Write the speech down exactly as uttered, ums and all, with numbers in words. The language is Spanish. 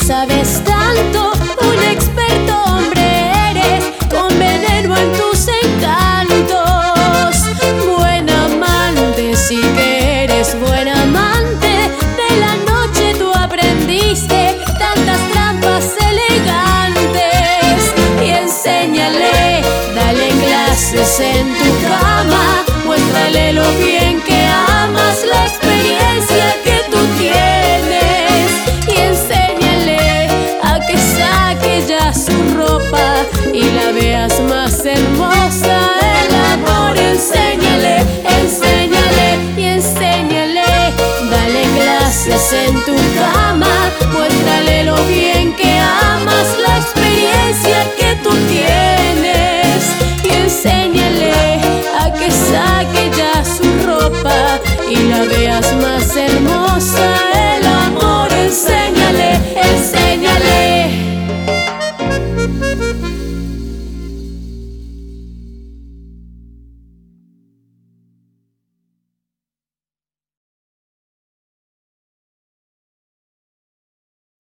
sabes tanto, un experto hombre eres, con veneno en tus encantos. Buen amante, sí que eres buen amante, de la noche tú aprendiste tantas trampas elegantes. Y enséñale, dale clases en tu cama, muéstrale lo bien que amas, la experiencia que tú tienes. Y enséñale a que saque ya su ropa y la veas más hermosa. El amor, enséñale, enséñale y enséñale. Dale clases en tu cama,